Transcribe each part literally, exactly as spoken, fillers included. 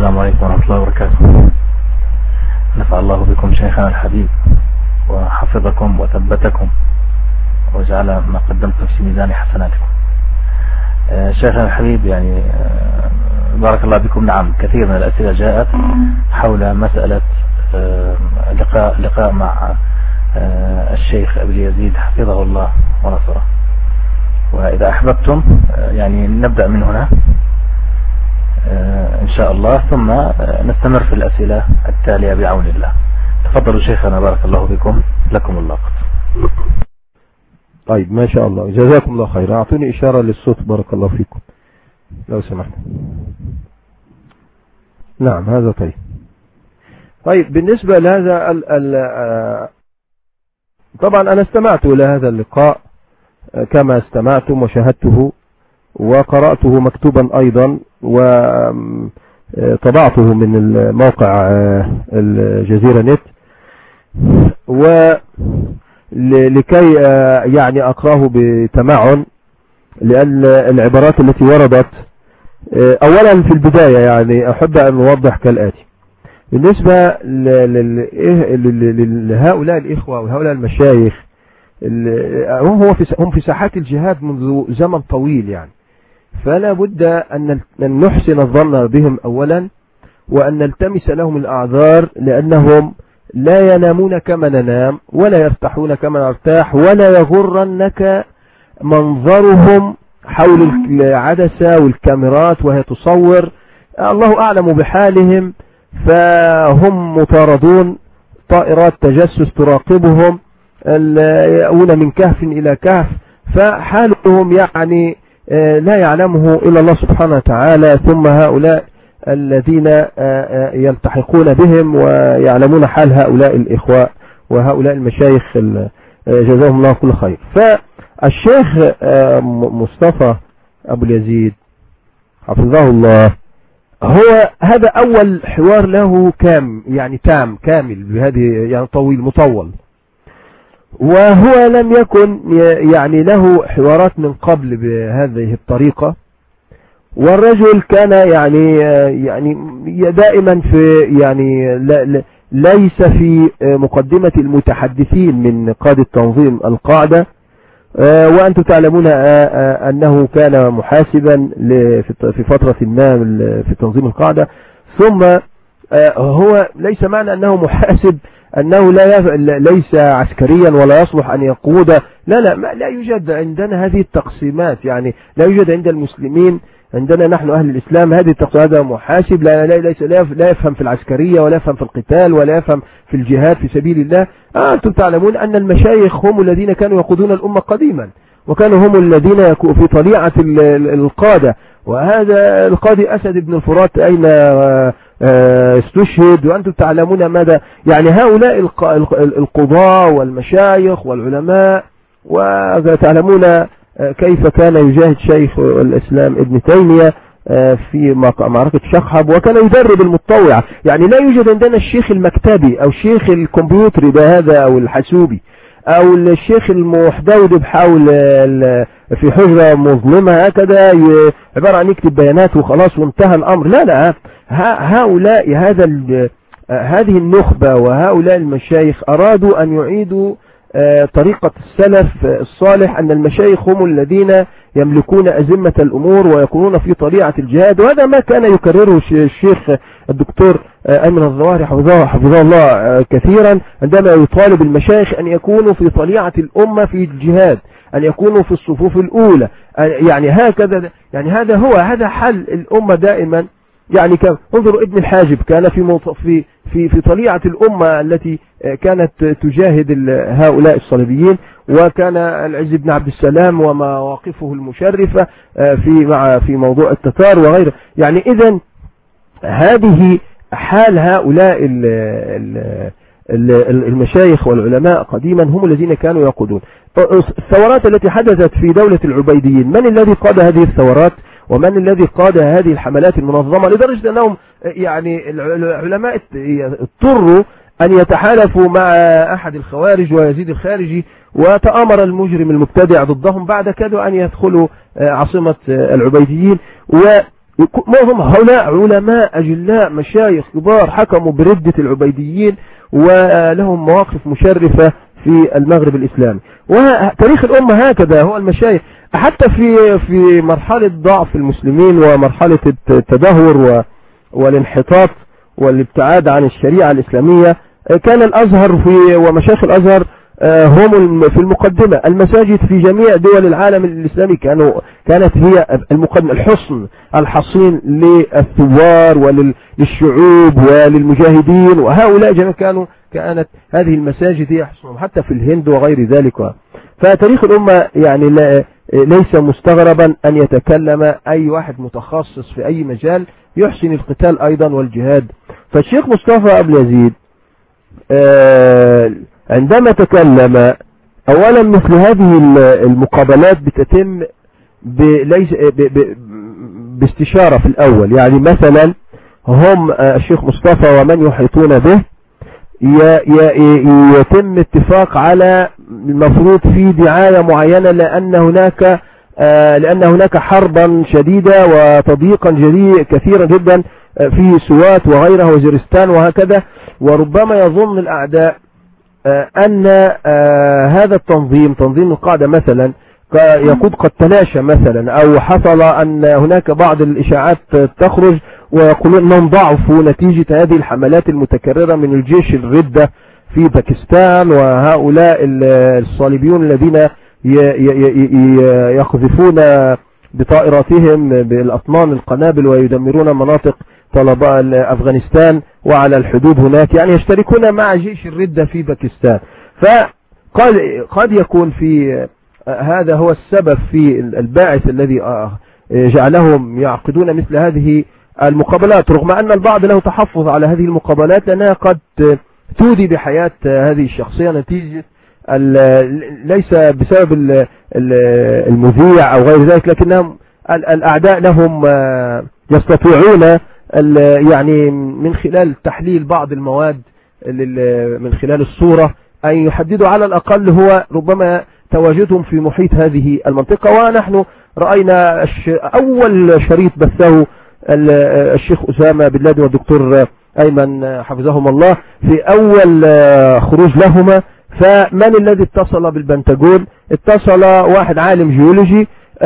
السلام عليكم ورحمة الله وبركاته. نفع الله بكم شيخنا الحبيب وحفظكم وثبتكم وجعل ما قدمتم في ميزان حسناتكم. شيخنا الحبيب، يعني بارك الله بكم. نعم، كثير من الأسئلة جاءت حول مسألة لقاء لقاء مع الشيخ أبي يزيد حفظه الله ونصره. وإذا أحببتم يعني نبدأ من هنا إن شاء الله، ثم نستمر في الأسئلة التالية بعون الله. تفضلوا شيخنا، بارك الله بكم، لكم اللقط. طيب، ما شاء الله، جزاكم الله خير. أعطوني إشارة للصوت بارك الله فيكم لو سمحت. نعم، هذا طيب. طيب، بالنسبة لهذا ال ال طبعا أنا استمعت لهذا اللقاء كما استمعتم وشاهدته وقرأته مكتوبا أيضا وطبعته من الموقع الجزيرة نت، ولكي يعني أقرأه بتمعن، لأن العبارات التي وردت أولا في البداية يعني أحب أن أوضح كالآتي. بالنسبة لهؤلاء الإخوة وهؤلاء المشايخ، هم في ساحات الجهاد منذ زمن طويل، يعني فلا بد أن نحسن الظن بهم أولا، وأن نلتمس لهم الأعذار، لأنهم لا ينامون كما ننام ولا يرتاحون كما نرتاح، ولا يغرنك منظرهم حول العدسة والكاميرات وهي تصور. الله أعلم بحالهم، فهم مطاردون، طائرات تجسس تراقبهم، يأون من كهف إلى كهف، فحالهم يعني لا يعلمه إلا الله سبحانه وتعالى. ثم هؤلاء الذين يلتحقون بهم ويعلمون حال هؤلاء الإخوة وهؤلاء المشايخ، جزاهم الله كل خير. فالشيخ مصطفى أبو اليزيد حفظه الله، هو هذا أول حوار له كام يعني تام كامل بهذه، يعني طويل مطول، وهو لم يكن يعني له حوارات من قبل بهذه الطريقة. والرجل كان يعني يعني دائما في يعني ليس في مقدمة المتحدثين من قادة تنظيم القاعدة، وأنتم تعلمون أنه كان محاسبا في فترة ما في تنظيم القاعدة. ثم هو ليس معنى أنه محاسب أنه لا يف... ليس عسكريا ولا يصلح أن يقود، لا لا ما لا يوجد عندنا هذه التقسيمات، يعني لا يوجد عند المسلمين، عندنا نحن أهل الإسلام هذه التقسيمات. هذا محاسب لا لا ليس لا يفهم في العسكرية ولا يفهم في القتال ولا يفهم في الجهاد في سبيل الله. آه أنتم تعلمون أن المشايخ هم الذين كانوا يقودون الأمة قديما، وكانوا هم الذين يكونوا في طليعة القادة. وهذا القاضي أسد بن الفرات أين استشهد، وأنتم تعلمون ماذا يعني هؤلاء القضاة والمشايخ والعلماء، وتعلمون كيف كان يجاهد شيخ الإسلام ابن تيمية في معركة شخب، وكان يدرب المتطوعة. يعني لا يوجد عندنا الشيخ المكتبي أو الشيخ الكمبيوتري بهذا أو الحاسوبي أو الشيخ المحدود بحول في حجرة مظلمة هكذا عبارة عن يكتب بيانات وخلاص وانتهى الأمر. لا لا، هؤلاء هذا هذه النخبة وهؤلاء المشايخ أرادوا أن يعيدوا طريقة السلف الصالح، أن المشايخ هم الذين يملكون أزمة الأمور ويكونون في طليعة الجهاد. وهذا ما كان يكرره الشيخ الدكتور أيمن الظواهري حفظه, حفظه الله كثيرا، عندما يطالب المشايخ أن يكونوا في طليعة الأمة في الجهاد، أن يكونوا في الصفوف الأولى، يعني هكذا. يعني هذا هو هذا حل الأمة دائما. يعني كان انظروا ابن الحاجب كان في في في في طليعة الأمة التي كانت تجاهد هؤلاء الصليبيين، وكان العز بن عبد السلام ومواقفه المشرفة في مع في موضوع التتار وغيره. يعني إذن هذه حال هؤلاء المشايخ والعلماء قديما، هم الذين كانوا يقودون الثورات التي حدثت في دولة العبيديين. من الذي قاد هذه الثورات ومن الذي قاد هذه الحملات المنظمة، لدرجة أنهم يعني العلماء اضطروا أن يتحالفوا مع أحد الخوارج ويزيد الخارجي، وتآمر المجرم المبتدع ضدهم بعد كده أن يدخلوا عاصمة العبيديين. معظم هؤلاء علماء أجلاء مشايخ كبار حكموا بردة العبيديين ولهم مواقف مشرفة في المغرب الإسلامي. وتاريخ الأمة هكذا هو المشايخ، حتى في في مرحلة ضعف المسلمين ومرحلة التدهور والانحطاط والابتعاد عن الشريعة الإسلامية كان الأزهر في ومشايخ الأزهر هم في المقدمة. المساجد في جميع دول العالم الإسلامي كانوا كانت هي المقدمة، الحصن الحصين للثوار وللشعوب وللمجاهدين، وهؤلاء جميعا كانوا كانت هذه المساجد هي حصنهم حتى في الهند وغير ذلك. فتاريخ الأمة يعني لا ليس مستغربا أن يتكلم أي واحد متخصص في أي مجال يحسن القتال أيضا والجهاد. فالشيخ مصطفى أبو اليزيد عندما تكلم أولا مثل هذه المقابلات بتتم ليس باستشارة في الأول، يعني مثلا هم الشيخ مصطفى ومن يحيطون به يتم اتفاق على المفروض في دعاية معينة لأن هناك لأن هناك حربا شديدة وتضييقا جديد كثيرا جدا في سوات وغيرها وزيرستان وهكذا، وربما يظن الأعداء أن هذا التنظيم تنظيم القاعدة مثلا يقود قد تلاشى مثلا، أو حصل أن هناك بعض الإشاعات تخرج ويقولون أنهم ضعفوا نتيجة هذه الحملات المتكررة من الجيش الردة في باكستان، وهؤلاء الصليبيون الذين يقذفون بطائراتهم بالأطنان القنابل ويدمرون مناطق طلباء أفغانستان وعلى الحدود هناك، يعني يشتركون مع جيش الردة في باكستان. فقد قد يكون في هذا هو السبب في الباعث الذي جعلهم يعقدون مثل هذه المقابلات، رغم أن البعض له تحفظ على هذه المقابلات لأنها قد تودي بحياة هذه الشخصية نتيجة ليس بسبب المذيع أو غير ذلك، لكنهم الأعداء لهم يستطيعون يعني من خلال تحليل بعض المواد من خلال الصورة أن يحددوا على الأقل هو ربما تواجدهم في محيط هذه المنطقة. ونحن رأينا أول شريط بثه الشيخ أسامة بن لادن والدكتور أيمن حفظهم الله في أول خروج لهما. فمن الذي اتصل بالبنتاجون؟ اتصل واحد عالم جيولوجي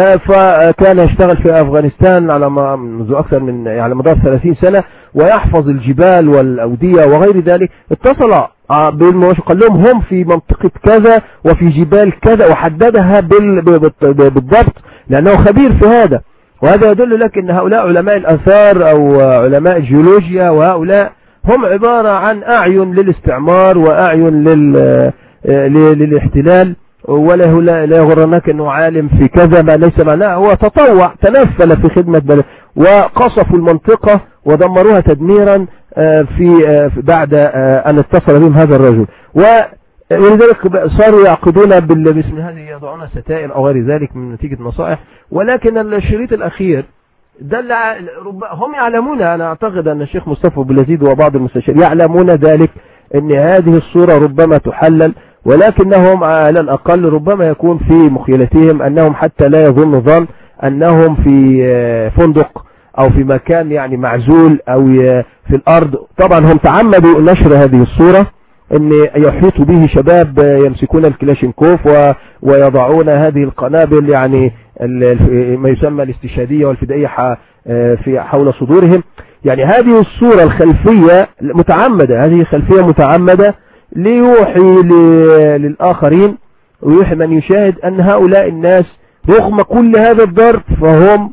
فكان يشتغل في أفغانستان على منذ أكثر من يعني مدار ثلاثين سنة ويحفظ الجبال والأودية وغير ذلك. اتصل قال لهم هم في منطقة كذا وفي جبال كذا وحددها بالضبط لأنه خبير في هذا. وهذا يدل لك أن هؤلاء علماء الآثار أو علماء الجيولوجيا، وهؤلاء هم عبارة عن أعين للاستعمار وأعين لل... للاحتلال، ولا لا يغرنك أنه عالم في كذا ما ليس معناه، هو تطوع تنفل في خدمة بلد وقصفوا المنطقة ودمروها تدميرا في بعد أن اتصل بهم هذا الرجل. ولذلك صاروا يعقدون باسم هذه يضعون ستائر أو غير ذلك من نتيجة نصائح. ولكن الشريط الأخير دل هم يعلمون، أنا أعتقد أن الشيخ مصطفى أبو اليزيد وبعض المستشارين يعلمون ذلك أن هذه الصورة ربما تحلل، ولكنهم على الأقل ربما يكون في مخيلتهم أنهم حتى لا يظن ظن أنهم في فندق أو في مكان يعني معزول أو في الأرض. طبعا هم تعمدوا نشر هذه الصورة أن يحيط به شباب يمسكون الكلاشينكوف ويضعون هذه القنابل يعني ما يسمى الاستشهادية والفدائية في حول صدورهم. يعني هذه الصورة الخلفية متعمدة، هذه خلفية متعمدة ليوحي للآخرين ويوحي من يشاهد أن هؤلاء الناس رغم كل هذا الضرب فهم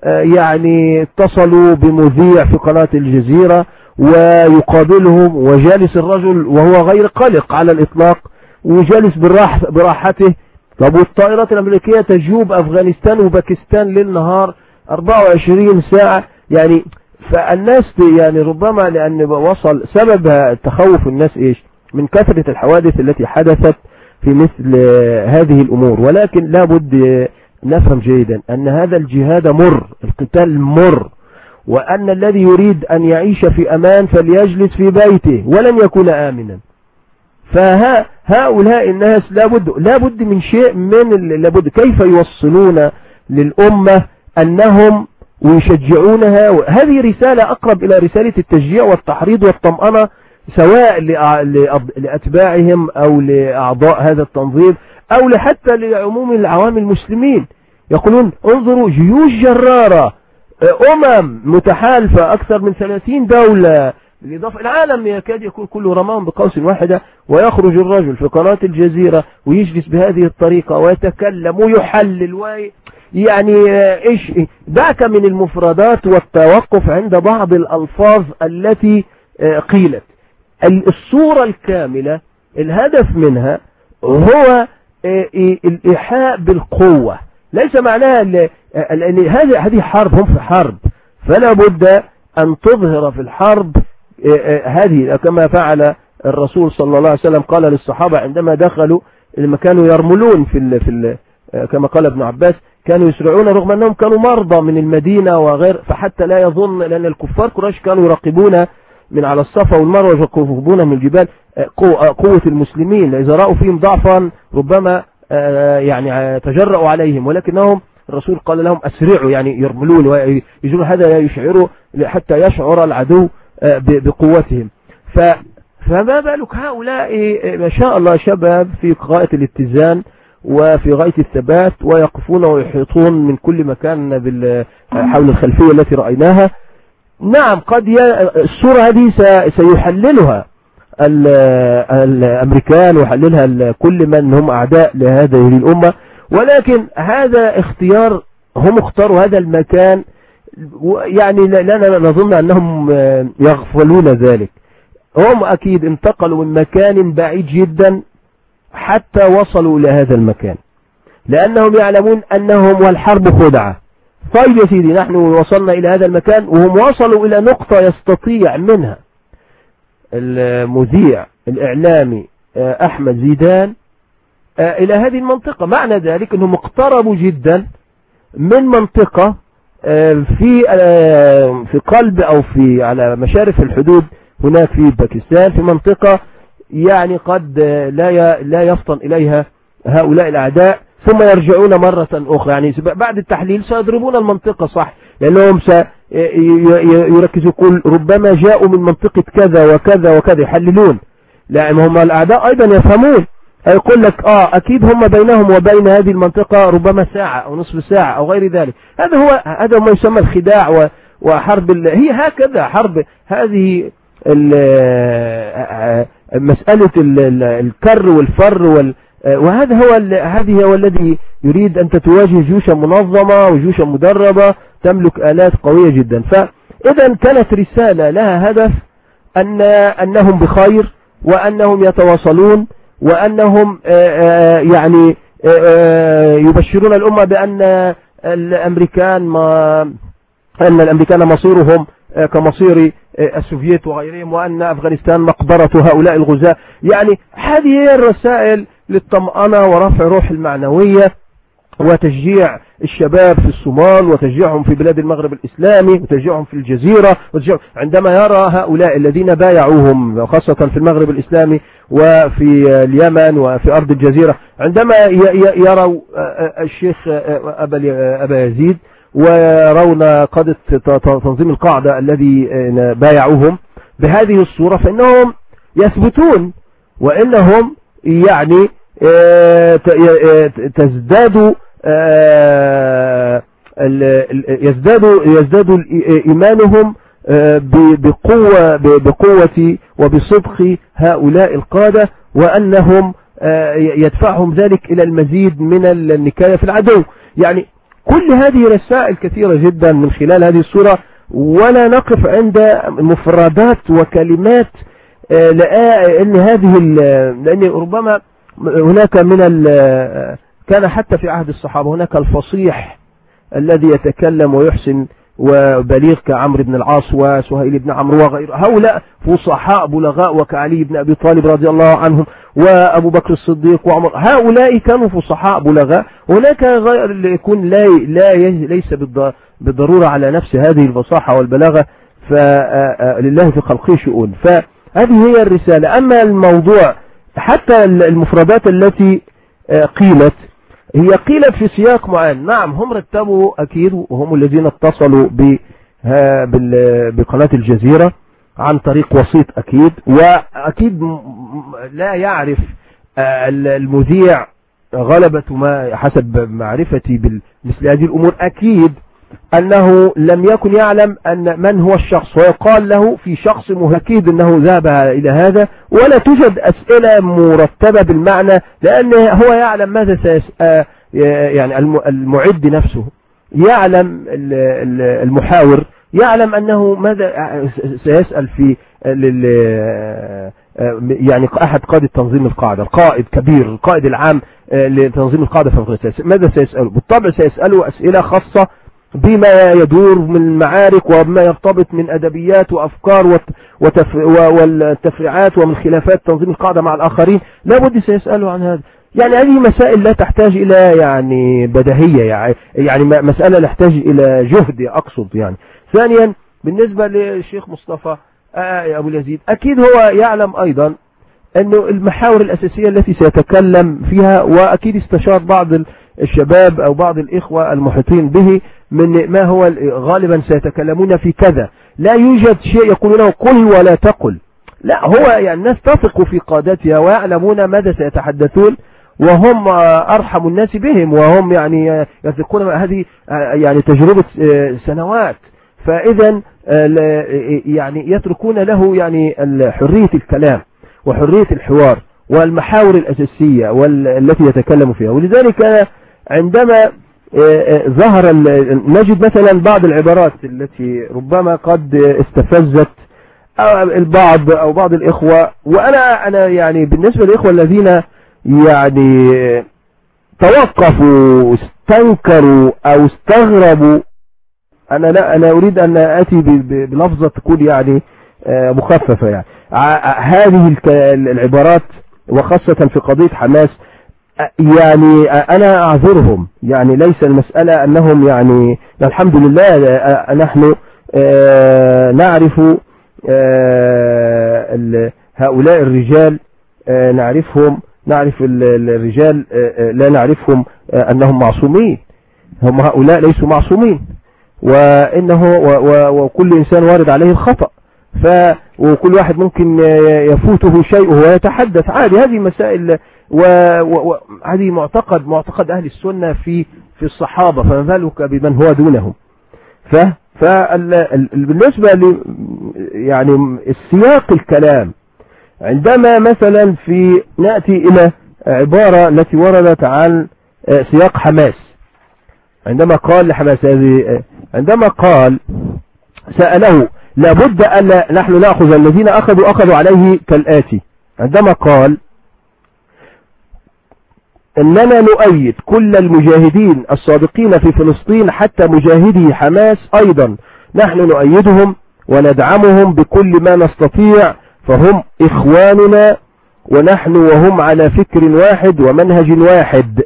يعني اتصلوا بمذيع في قناة الجزيرة ويقابلهم، وجالس الرجل وهو غير قلق على الإطلاق وجالس براح براحته. طب والطائرات الأمريكية تجوب أفغانستان وباكستان للنهار أربعة وعشرين ساعة يعني. فالناس يعني ربما لأن وصل سبب تخوف الناس إيش من كثرة الحوادث التي حدثت في مثل هذه الأمور. ولكن لابد نفهم جيدا أن هذا الجهاد مر، القتال مر، وأن الذي يريد أن يعيش في أمان فليجلس في بيته ولن يكون آمنا. فهؤلاء الناس لابد لابد من شيء من لابد كيف يوصلون للأمة أنهم ويشجعونها. هذه رسالة أقرب إلى رسالة التشجيع والتحريض والطمأنة، سواء لأتباعهم أو لأعضاء هذا التنظيم أو لحتى لعموم العوام المسلمين. يقولون انظروا جيوش جرارة، أمم متحالفة، أكثر من ثلاثين دولة، بالإضافة العالم يكاد يكون كله رماهم بقوس واحدة، ويخرج الرجل في قناة الجزيرة ويجلس بهذه الطريقة ويتكلم ويحلل وي يعني إيش دعك من المفردات والتوقف عند بعض الألفاظ التي قيلت. الصورة الكاملة الهدف منها هو الإيحاء بالقوة، ليس معناها لأن هذه حرب، هم في حرب، فلا بد أن تظهر في الحرب هذه كما فعل الرسول صلى الله عليه وسلم. قال للصحابة عندما دخلوا لما كانوا يرملون في ال في ال كما قال ابن عباس كانوا يسرعون رغم أنهم كانوا مرضى من المدينة وغير، فحتى لا يظن، لأن الكفار قريش كانوا يراقبون من على الصفا والمروة ويراقبون من الجبال قوة المسلمين، إذا رأوا فيهم ضعفا ربما يعني تجرأوا عليهم، ولكنهم الرسول قال لهم أسرعوا، يعني يرملون ويجرون، هذا يشعروا حتى يشعر العدو بقوتهم. ف فما بالك هؤلاء ما شاء الله شباب في غاية الاتزان وفي غاية الثبات، ويقفون ويحيطون من كل مكان حول الخلفية التي رأيناها. نعم قد ي... الصورة هذه سيحللها الأمريكان ويحللها كل من هم أعداء لهذه الأمة، ولكن هذا اختيار، هم اختاروا هذا المكان، يعني لا نظن أنهم يغفلون ذلك. هم أكيد انتقلوا من مكان بعيد جدا حتى وصلوا إلى هذا المكان، لأنهم يعلمون أنهم والحرب خدعة. طيب يا سيدي، نحن وصلنا إلى هذا المكان، وهم وصلوا إلى نقطة يستطيع منها المذيع الإعلامي أحمد زيدان إلى هذه المنطقة. معنى ذلك أنهم اقتربوا جدا من منطقة في في قلب أو في على مشارف الحدود هناك في باكستان، في منطقة يعني قد لا لا يفطن إليها هؤلاء الأعداء، ثم يرجعون مرة أخرى. يعني بعد التحليل سيضربون المنطقة صح، لأنهم سيركزوا كل ربما جاءوا من منطقة كذا وكذا وكذا، يحللون. لأن هم الأعداء أيضا يفهمون، يقول لك آه أكيد هم بينهم وبين هذه المنطقة ربما ساعة أو نصف ساعة أو غير ذلك. هذا هو هذا ما يسمى الخداع وحرب ال... هي هكذا حرب هذه مسألة الكر والفر وال... وهذا هو ال... هذه هو الذي يريد أن تتواجه جيوشا منظمة وجيوشا مدربة تملك آلات قوية جدا. فإذا كانت رسالة لها هدف أن أنهم بخير، وأنهم يتواصلون، وأنهم يعني يبشرون الأمة بأن الأمريكان ما أن الأمريكان مصيرهم كمصير السوفييت وغيرهم، وأن أفغانستان مقبرة هؤلاء الغزاة. يعني هذه هي الرسائل للطمأنة ورفع روح المعنوية وتشجيع الشباب في الصومال، وتشجيعهم في بلاد المغرب الإسلامي، وتشجيعهم في الجزيرة. عندما يرى هؤلاء الذين بايعوهم خاصة في المغرب الإسلامي وفي اليمن وفي أرض الجزيرة، عندما يروا الشيخ أبا يزيد ويرون قادة تنظيم القاعدة الذي بايعوهم بهذه الصورة، فإنهم يثبتون، وإنهم يعني تزداد يزداد يزداد إيمانهم بقوة بقوة وبصدق هؤلاء القادة، وأنهم يدفعهم ذلك إلى المزيد من النكاية في العدو. يعني كل هذه رسائل كثيرة جدا من خلال هذه الصورة، ولا نقف عند مفردات وكلمات، لأن هذه لأن ربما هناك من كان حتى في عهد الصحابة هناك الفصيح الذي يتكلم ويحسن وبليغ كعمرو بن العاص وسهيل بن عمرو وغيره، هؤلاء فصحاء بلغاء، وكعلي بن أبي طالب رضي الله عنهم وأبو بكر الصديق وعمر، هؤلاء كانوا فصحاء بلغاء. هناك غير اللي يكون لا لا ليس بالضرورة على نفس هذه الفصاحة والبلاغة، فلله في خلقه شؤون. فهذه هي الرسالة. أما الموضوع حتى المفردات التي قيلت هي قيلت في سياق معين. نعم هم رتبوا أكيد، وهم الذين اتصلوا بقناة الجزيرة عن طريق وسيط أكيد، وأكيد لا يعرف المذيع غلبة ما حسب معرفتي بمثل هذه الأمور أكيد أنه لم يكن يعلم أن من هو الشخص، ويقال له في شخص أكيد أنه ذهب إلى هذا، ولا توجد أسئلة مرتبة بالمعنى، لأنه هو يعلم ماذا سيسأل. يعني المعد نفسه يعلم، المحاور يعلم أنه ماذا سيسأل في يعني أحد قادة تنظيم القاعدة، القائد كبير، القائد العام لتنظيم القاعدة في أفغانستان، ماذا سيسأله؟ بالطبع سيسأله أسئلة خاصة بما يدور من المعارك وما يرتبط من أدبيات وأفكار والتفريعات ومن خلافات تنظيم القاعدة مع الآخرين، لا بد سيسأله عن هذا. يعني هذه مسائل لا تحتاج إلى يعني بديهية، يعني مسألة لا تحتاج إلى جهد أقصد. يعني ثانيا بالنسبة للشيخ مصطفى أبو اليزيد، أكيد هو يعلم أيضا أنه المحاور الأساسية التي سيتكلم فيها، وأكيد استشار بعض الشباب أو بعض الإخوة المحيطين به من ما هو غالبا سيتكلمون في كذا، لا يوجد شيء يقولونه قل ولا تقل، لا هو يعني الناس تثق في قادتها ويعلمون ماذا سيتحدثون، وهم أرحم الناس بهم، وهم يعني يثقون. هذه يعني تجربة سنوات، فإذا يعني يتركون له يعني حرية الكلام وحرية الحوار والمحاور الأساسية والتي يتكلم فيها. ولذلك عندما ظهر نجد مثلا بعض العبارات التي ربما قد استفزت البعض أو بعض الإخوة، وأنا أنا يعني بالنسبة للإخوة الذين يعني توقفوا واستنكروا أو استغربوا، أنا لا أنا أريد أن آتي بلفظة تكون يعني مخففة. يعني هذه العبارات وخاصة في قضية حماس، يعني أنا أعذرهم، يعني ليس المسألة أنهم يعني الحمد لله نحن نعرف هؤلاء الرجال، نعرفهم نعرف الرجال لا نعرفهم أنهم معصومين، هم هؤلاء ليسوا معصومين، وإنه وكل إنسان وارد عليه الخطأ، ف وكل واحد ممكن يفوته شيء وهو يتحدث عادي. هذه مسائل وهذه معتقد معتقد أهل السنة في في الصحابة، فما بالك بمن هو دونهم. ف فبالنسبة ل يعني السياق الكلام، عندما مثلا في نأتي إلى عبارة التي وردت عن سياق حماس، عندما قال لحماس هذه، عندما قال سأله لابد أن نحن نأخذ الذين أخذوا أخذوا عليه كالآتي، عندما قال إننا نؤيد كل المجاهدين الصادقين في فلسطين حتى مجاهدي حماس أيضا، نحن نؤيدهم وندعمهم بكل ما نستطيع، فهم إخواننا ونحن وهم على فكر واحد ومنهج واحد.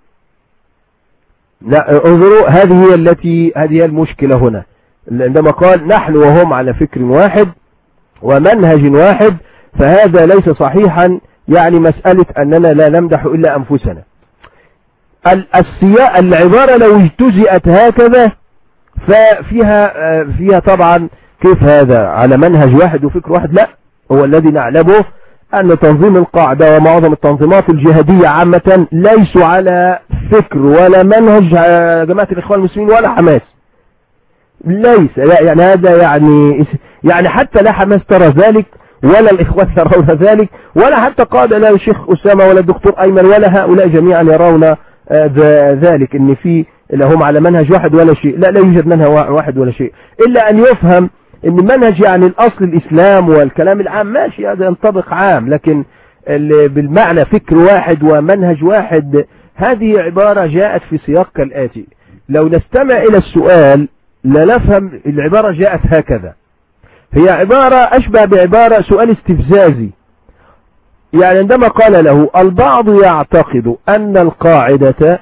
لا انظروا، هذه هي التي هذه المشكلة هنا، عندما قال نحن وهم على فكر واحد ومنهج واحد، فهذا ليس صحيحا. يعني مسألة أننا لا نمدح إلا أنفسنا، السياق العبارة لو اجتزئت هكذا ففيها فيها طبعا كيف هذا على منهج واحد وفكر واحد؟ لا، هو الذي نعلمه أن تنظيم القاعدة ومعظم التنظيمات الجهادية عامة ليسوا على فكر ولا منهج جماعة الإخوان المسلمين ولا حماس، ليس. لا يعني هذا يعني يعني حتى لا حماس ترى ذلك ولا الإخوان يرون ذلك، ولا حتى قاد لا الشيخ أسامة ولا الدكتور أيمن ولا هؤلاء جميعا يرون ذلك، إن في لهم على منهج واحد ولا شيء. لا لا يوجد منهج واحد ولا شيء، إلا أن يفهم إن منهج يعني الأصل الإسلام والكلام العام ماشي، هذا ينطبق عام، لكن بالمعنى فكر واحد ومنهج واحد، هذه عبارة جاءت في سياق كالآتي. لو نستمع إلى السؤال لا نفهم العبارة جاءت هكذا، هي عبارة أشبه بعبارة سؤال استفزازي. يعني عندما قال له البعض يعتقد أن القاعدة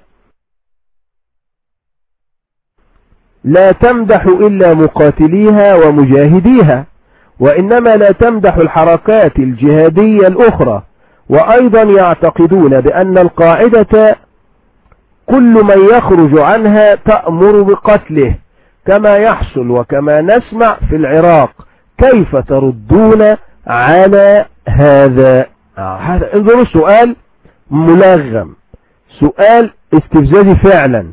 لا تمدح إلا مقاتليها ومجاهديها، وإنما لا تمدح الحركات الجهادية الأخرى، وأيضا يعتقدون بأن القاعدة كل من يخرج عنها تأمر بقتله كما يحصل وكما نسمع في العراق، كيف تردون على هذا؟ هذا انظروا سؤال ملغم، سؤال استفزازي فعلا.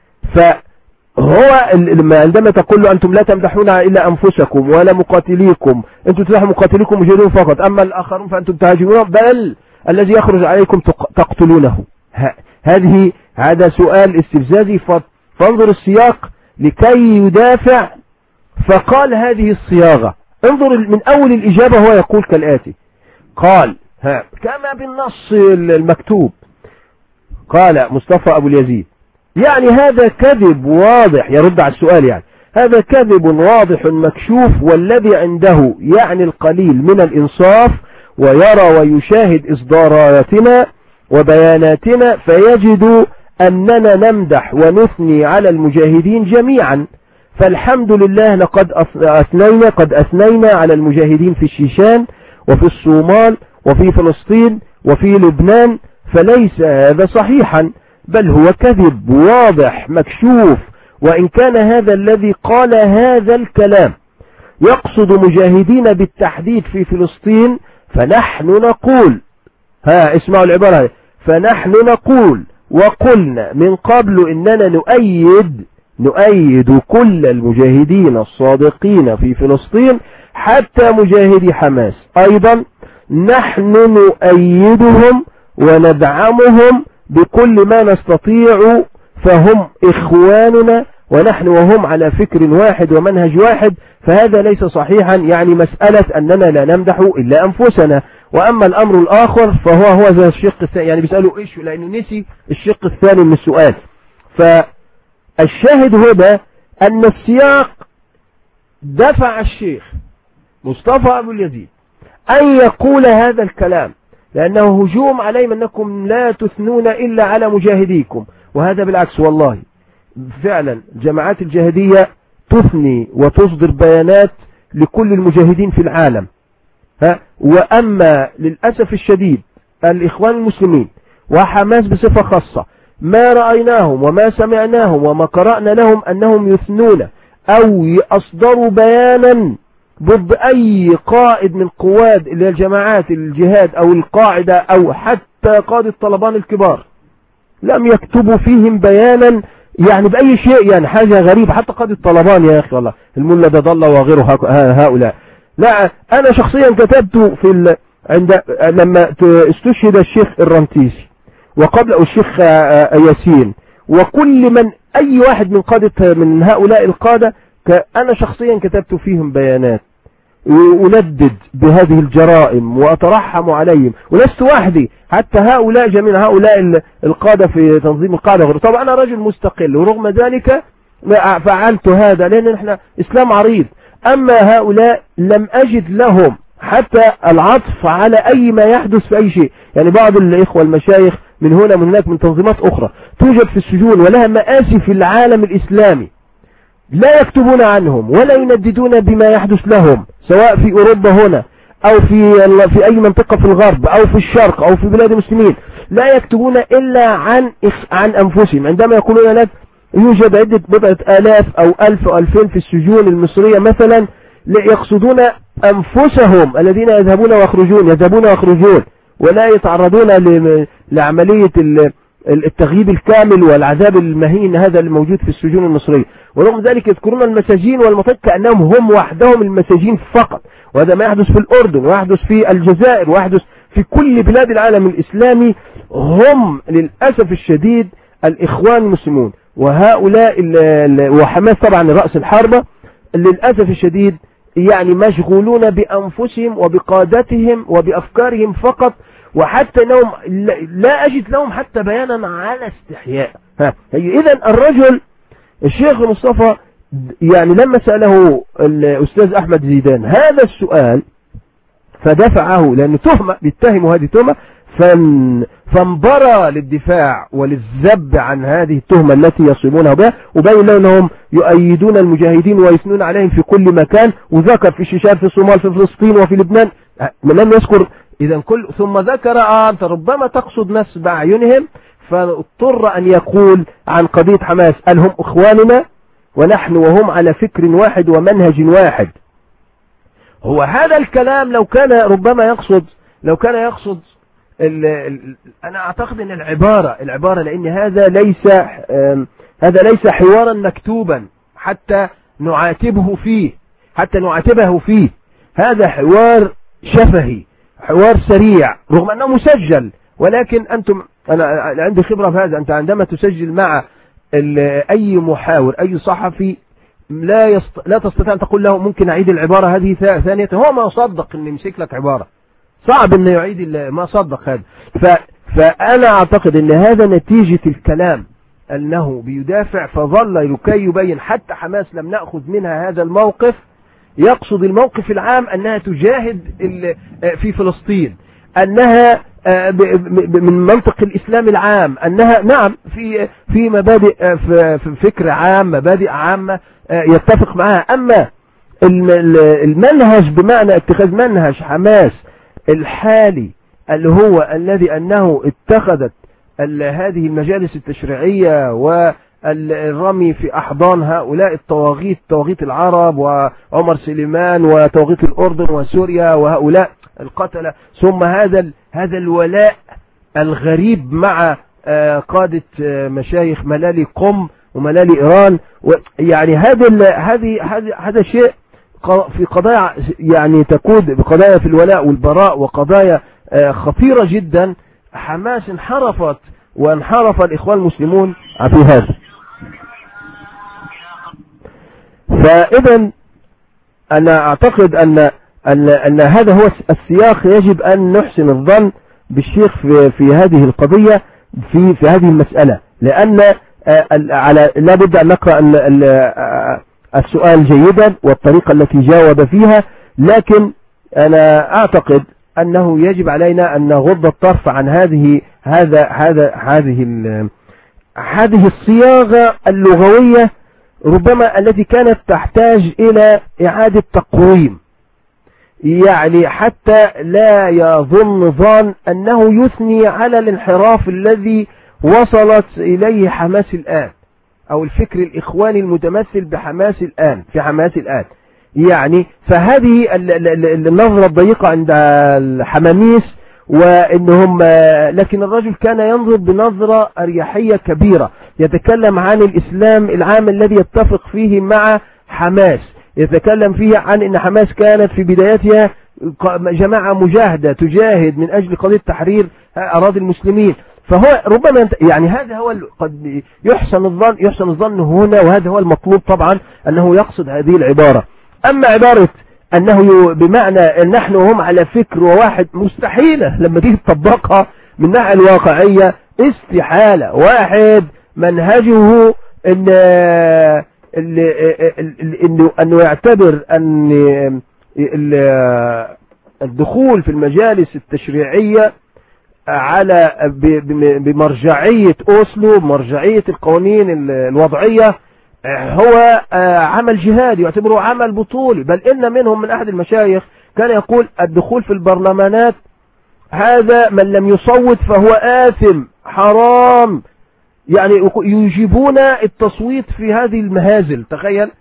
فهو عندما تقول له أنتم لا تمدحون إلا أنفسكم ولا مقاتليكم، أنتم تمدحوا مقاتليكم مجاهدون فقط، أما الآخرون فأنتم تهاجمون، بل الذي يخرج عليكم تقتلونه. هذه هذا سؤال استفزازي. فانظر السياق لكي يدافع، فقال هذه الصياغة. انظر من أول الإجابة هو يقول كالآتي، قال ها كما بالنص المكتوب، قال مصطفى أبو اليزيد يعني هذا كذب واضح، يرد على السؤال يعني هذا كذب واضح مكشوف، والذي عنده يعني القليل من الإنصاف ويرى ويشاهد إصداراتنا وبياناتنا فيجد أننا نمدح ونثني على المجاهدين جميعا. فالحمد لله لقد أثنينا قد أثنينا على المجاهدين في الشيشان وفي الصومال وفي فلسطين وفي لبنان، فليس هذا صحيحا بل هو كذب واضح مكشوف. وإن كان هذا الذي قال هذا الكلام يقصد مجاهدين بالتحديد في فلسطين، فنحن نقول، ها اسمعوا العبارة، فنحن نقول وقلنا من قبل إننا نؤيد نؤيد كل المجاهدين الصادقين في فلسطين حتى مجاهدي حماس أيضا، نحن نؤيدهم وندعمهم بكل ما نستطيع، فهم إخواننا ونحن وهم على فكر واحد ومنهج واحد. فهذا ليس صحيحا، يعني مسألة أننا لا نمدح إلا أنفسنا. وأما الأمر الآخر فهو هو ذا الشق الثاني، يعني بيسألوا إيش لأنه نسي الشق الثاني من السؤال. فالشاهد هنا أن السياق دفع الشيخ مصطفى أبو اليزيد أن يقول هذا الكلام، لأنه هجوم عليهم أنكم لا تثنون إلا على مجاهديكم. وهذا بالعكس، والله فعلا الجماعات الجهادية تثني وتصدر بيانات لكل المجاهدين في العالم. ها وأما للأسف الشديد الإخوان المسلمين وحماس بصفة خاصة ما رأيناهم وما سمعناهم وما قرأنا لهم أنهم يثنون أو يصدروا بيانا ضد أي قائد من قواد الجماعات الجهاد أو القاعدة أو حتى قادة طلبان الكبار. لم يكتبوا فيهم بيانا يعني بأي شيء، يعني حاجة غريبة. حتى قادة طلبان يا أخي والله الملا ده الله وغيره هؤلاء. لا أنا شخصيا كتبت في ال... عند لما استشهد الشيخ الرنتيسي وقبل الشيخ ياسين وكل من أي واحد من قادة من هؤلاء القادة، أنا شخصيا كتبت فيهم بيانات وأندد بهذه الجرائم وأترحم عليهم، ولست وحدي، حتى هؤلاء جميع هؤلاء القادة في تنظيم القاعدة. طبعا أنا رجل مستقل ورغم ذلك فعلت هذا لأن نحن إسلام عريض. أما هؤلاء لم أجد لهم حتى العطف على أي ما يحدث في أي شيء. يعني بعض الإخوة المشايخ من هنا من هناك من تنظيمات أخرى توجد في السجون ولها مآسي في العالم الإسلامي، لا يكتبون عنهم ولا ينددون بما يحدث لهم سواء في أوروبا هنا أو في في أي منطقة في الغرب أو في الشرق أو في بلاد المسلمين، لا يكتبون إلا عن عن أنفسهم. عندما يقولون لك يوجد عدة بضعة آلاف أو ألف أو ألفين في السجون المصرية مثلا، يقصدون أنفسهم الذين يذهبون ويخرجون يذهبون ويخرجون ولا يتعرضون لعملية التغييب الكامل والعذاب المهين هذا الموجود في السجون المصرية. ورغم ذلك يذكرون المساجين والمطق كأنهم هم وحدهم المساجين فقط. وهذا ما يحدث في الأردن ويحدث في الجزائر ويحدث في كل بلاد العالم الإسلامي. هم للأسف الشديد الإخوان المسلمون وهؤلاء وحماس طبعا رأس الحربة للأسف الشديد يعني مشغولون بأنفسهم وبقادتهم وبأفكارهم فقط، وحتى انهم لا أجد لهم حتى بيانا على استحياء. إذن الرجل الشيخ مصطفى يعني لما سأله الأستاذ أحمد زيدان هذا السؤال فدفعه لأنه تهمة بيتهموا هذه التهمة، فانبرى للدفاع وللذب عن هذه التهمة التي يصيبونها بها، وبين له أنهم يؤيدون المجاهدين ويثنون عليهم في كل مكان، وذكر في الشيشان في الصومال في فلسطين وفي لبنان لم يذكر. إذا كل ثم ذكر آه أنت ربما تقصد نسب أعينهم فاضطر أن يقول عن قضية حماس قال هم إخواننا ونحن وهم على فكر واحد ومنهج واحد. هو هذا الكلام لو كان ربما يقصد لو كان يقصد ال ال أنا أعتقد أن العبارة العبارة لأن هذا ليس هذا ليس حوارا مكتوبا حتى نعاتبه فيه حتى نعاتبه فيه هذا حوار شفهي، حوار سريع رغم أنه مسجل، ولكن أنتم أنا عندي خبرة في هذا. أنت عندما تسجل مع أي محاور أي صحفي لا يست... لا تستطيع أن تقول له ممكن أعيد العبارة هذه ثانية، هو ما صدق أن يمسك لك عبارة، صعب أن يعيد ال... ما صدق هذا. ف... فأنا أعتقد أن هذا نتيجة الكلام أنه بيدافع، فظل لكي يبين حتى حماس لم نأخذ منها هذا الموقف، يقصد الموقف العام أنها تجاهد في فلسطين، أنها من منطق الإسلام العام، أنها نعم في في مبادئ في فكر عام مبادئ عامة يتفق معها. أما المنهج بمعنى اتخاذ منهج حماس الحالي اللي هو الذي أنه اتخذت هذه المجالس التشريعية والرمي في أحضان هؤلاء الطواغيت، طواغيت العرب وعمر سليمان وطواغيت الأردن وسوريا وهؤلاء القتلة، ثم هذا هذا الولاء الغريب مع قادة مشايخ ملالي قم وملالي إيران. يعني هذا هذه هذا شيء في قضايا يعني تكود بقضايا في الولاء والبراء وقضايا خطيرة جدا. حماس انحرفت وانحرف الإخوان المسلمون في هذا. فإذا أنا أعتقد أن أن أن هذا هو السياق يجب أن نحسن الظن بالشيخ في في هذه القضية في في هذه المسألة، لأن على لا بد أن نقرأ السؤال جيدا والطريقة التي جاوب فيها، لكن أنا أعتقد أنه يجب علينا أن نغض الطرف عن هذه هذا هذا هذه هذه الصياغة اللغوية ربما التي كانت تحتاج إلى إعادة تقويم، يعني حتى لا يظن ظان أنه يثني على الانحراف الذي وصلت إليه حماس الآن أو الفكر الإخواني المتمثل بحماس الآن في حماس الآن. يعني فهذه النظرة الضيقة عند الحماميس وإنهم، لكن الرجل كان ينظر بنظرة أريحية كبيرة، يتكلم عن الإسلام العام الذي يتفق فيه مع حماس، يتكلم فيه عن أن حماس كانت في بدايتها جماعة مجاهدة تجاهد من أجل قضية تحرير أراضي المسلمين. فهو ربما يعني هذا هو قد يحسن الظن يحسن الظن هنا، وهذا هو المطلوب طبعا أنه يقصد هذه العبارة. أما عبارة أنه بمعنى أن نحن وهم على فكر وواحد، مستحيلة لما تيجي تطبقها من الناحية الواقعية، استحالة. واحد منهجه أن إنه أنه يعتبر أن الدخول في المجالس التشريعية على بمرجعية أوسلو، مرجعية القوانين الوضعية، هو عمل جهادي، يعتبره عمل بطولي. بل إن منهم من أحد المشايخ كان يقول الدخول في البرلمانات هذا من لم يصوت فهو آثم حرام، يعني يجيبون التصويت في هذه المهازل، تخيل.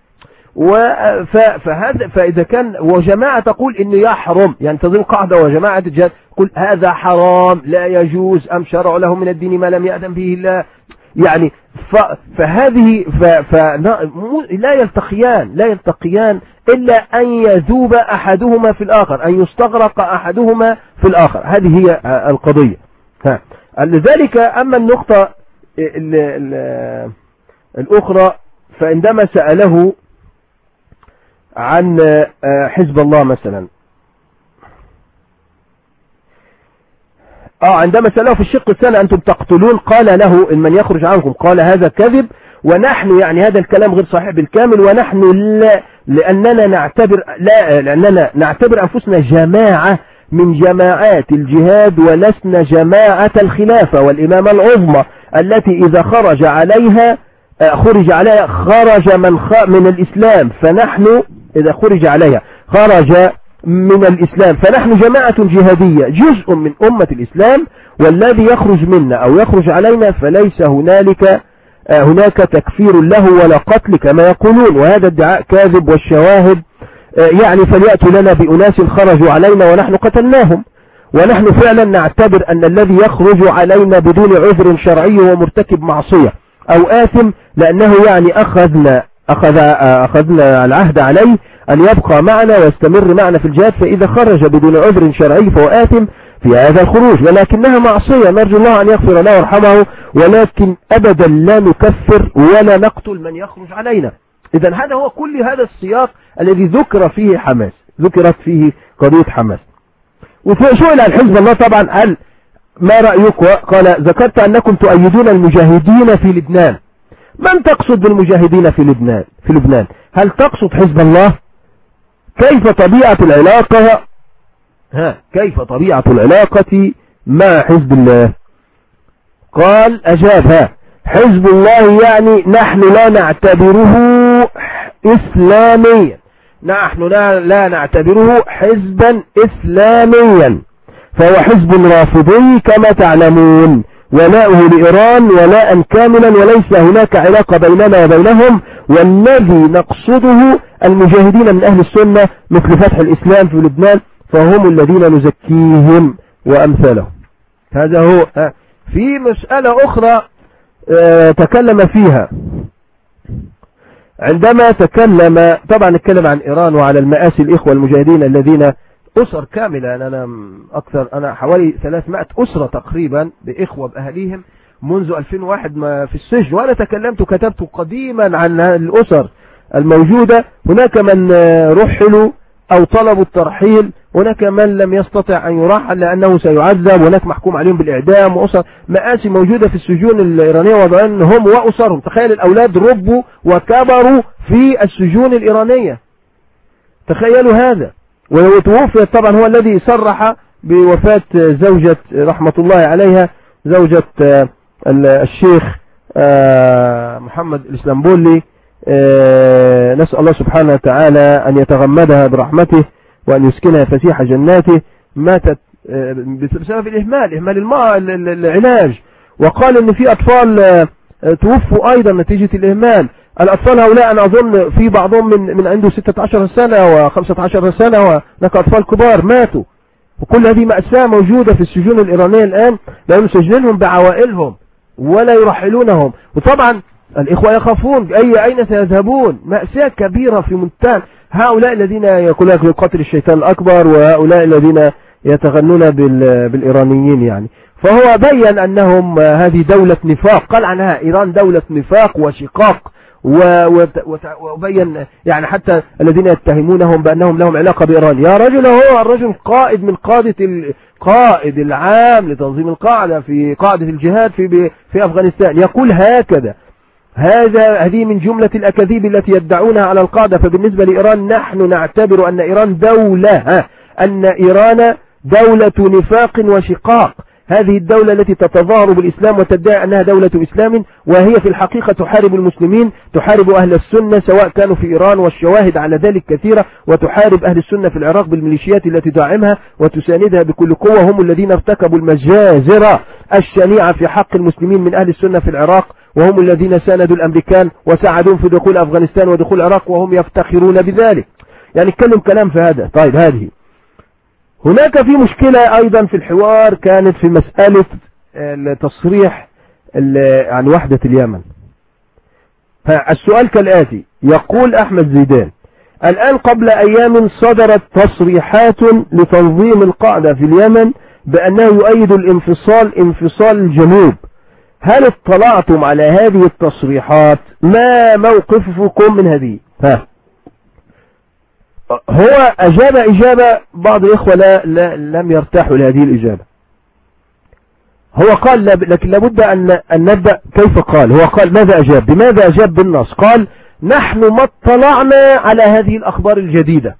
فهذا فإذا كان وجماعة تقول إنه يحرم، يعني تضم قاعدة وجماعة الجهاد تقول هذا حرام لا يجوز، أم شرع له من الدين ما لم يأذن به الله، يعني فهذه لا يلتقيان لا يلتقيان إلا أن يذوب أحدهما في الآخر، أن يستغرق أحدهما في الآخر. هذه هي القضية. لذلك أما النقطة الأخرى، فعندما سأله عن حزب الله مثلا، اه عندما سأله في الشق الثاني أنتم تقتلون، قال له إن من يخرج عنكم قال هذا كذب، ونحن يعني هذا الكلام غير صحيح بالكامل، ونحن لا لأننا نعتبر لا لأننا نعتبر أنفسنا جماعة من جماعات الجهاد، ولسنا جماعة الخلافة والإمامة العظمى التي إذا خرج عليها خرج عليها خرج من خ... من الإسلام، فنحن إذا خرج عليها خرج من الإسلام، فنحن جماعة جهادية جزء من أمة الإسلام، والذي يخرج منا أو يخرج علينا فليس هنالك هناك تكفير له ولا قتل كما يقولون، وهذا ادعاء كاذب، والشواهد يعني فليأتوا لنا بأناس خرجوا علينا ونحن قتلناهم، ونحن فعلا نعتبر أن الذي يخرج علينا بدون عذر شرعي هو مرتكب معصية أو آثم، لأنه يعني أخذنا أخذ أخذنا العهد عليه أن يبقى معنا ويستمر معنا في الجهاد، فإذا خرج بدون عذر شرعي فهو آثم في هذا الخروج، ولكنها معصية نرجو الله أن يغفر له ويرحمه، ولكن أبدا لا نكفر ولا نقتل من يخرج علينا. إذا هذا هو كل هذا السياق الذي ذكر فيه حماس، ذكرت فيه قضية حماس. وسئل عن حزب الله طبعا قال ما رأيك؟ قال ذكرت أنكم تؤيدون المجاهدين في لبنان. من تقصد بالمجاهدين في لبنان؟ في لبنان هل تقصد حزب الله؟ كيف طبيعة العلاقة ها كيف طبيعة العلاقة مع حزب الله؟ قال أجابها حزب الله يعني نحن لا نعتبره إسلاميا، نحن لا, لا نعتبره حزبا إسلاميا، فهو حزب رافضي كما تعلمون، ولاؤه لإيران ولاء كاملا، وليس هناك علاقة بيننا وبينهم، والذي نقصده المجاهدين من أهل السنة مثل فتح الإسلام في لبنان، فهم الذين نزكيهم وأمثالهم. هذا هو. في مسألة أخرى تكلم فيها عندما تكلم، طبعا نتكلم عن إيران وعلى المآسي الإخوة المجاهدين الذين أسر كاملة، أنا أكثر أنا حوالي ثلاثمائة أسرة تقريبا بإخوة بأهليهم منذ ألفين وواحد ما في السجن، وأنا تكلمت وكتبت قديما عن الأسر الموجودة. هناك من رحلوا أو طلبوا الترحيل، هناك من لم يستطع أن يرحل لأنه سيعذب، هناك محكوم عليهم بالإعدام، وأسر مآسي موجودة في السجون الإيرانية وضعين هم وأسرهم. تخيل الأولاد ربوا وكبروا في السجون الإيرانية، تخيلوا هذا. وتوفيت طبعا، هو الذي صرح بوفاة زوجة رحمة الله عليها، زوجة الشيخ محمد الإسلامبولي، نسأل الله سبحانه وتعالى أن يتغمدها برحمته وأن يسكنها فسيح جناته. ماتت بسبب الإهمال، إهمال العلاج، وقال أن في أطفال توفوا أيضا نتيجة الإهمال. الأطفال هؤلاء أنا أظن في بعضهم من من عنده ستة عشر سنة وخمسة عشر سنة، وهناك أطفال كبار ماتوا، وكل هذه مأساة موجودة في السجون الإيرانية الآن، لأنهم سجنهم بعوائلهم ولا يرحلونهم. وطبعا الإخوة يخافون أي أين سيذهبون، مأساة كبيرة في منتهى. هؤلاء الذين يقولون قتل الشيطان الأكبر، وهؤلاء الذين يتغنون بالإيرانيين يعني. فهو بيّن أنهم هذه دولة نفاق، قال عنها إيران دولة نفاق وشقاق، وبين يعني حتى الذين يتهمونهم بأنهم لهم علاقة بإيران. يا رجل، هو الرجل قائد من قادة القائد العام لتنظيم القاعدة في قاعدة الجهاد في في أفغانستان، يقول هكذا. هذا هذه من جملة الأكاذيب التي يدعونها على القاعدة. فبالنسبة لإيران نحن نعتبر أن إيران دولة أن إيران دولة نفاق وشقاق. هذه الدولة التي تتظاهر بالإسلام وتدعي أنها دولة إسلام، وهي في الحقيقة تحارب المسلمين، تحارب أهل السنة سواء كانوا في إيران، والشواهد على ذلك كثيرة، وتحارب أهل السنة في العراق بالميليشيات التي تدعمها وتساندها بكل قوة. هم الذين ارتكبوا المجازر الشنيعة في حق المسلمين من أهل السنة في العراق، وهم الذين ساندوا الأمريكان وساعدون في دخول أفغانستان ودخول العراق، وهم يفتخرون بذلك. يعني اتكلم كلام في هذا. طيب، هذه هناك في مشكلة أيضا في الحوار كانت في مسألة التصريح عن وحدة اليمن. السؤال كالآتي، يقول أحمد زيدان: الآن قبل أيام صدرت تصريحات لتنظيم القاعدة في اليمن بأنه يؤيد الانفصال انفصال الجنوب، هل اطلعتم على هذه التصريحات؟ ما موقفكم من هذه؟ ها هو أجاب إجابة بعض الإخوة لا, لا لم يرتاحوا لهذه الإجابة. هو قال لكن لابد أن, أن نبدأ كيف قال. هو قال ماذا أجاب؟ بماذا أجاب بالنص؟ قال: نحن ما اطلعنا على هذه الأخبار الجديدة،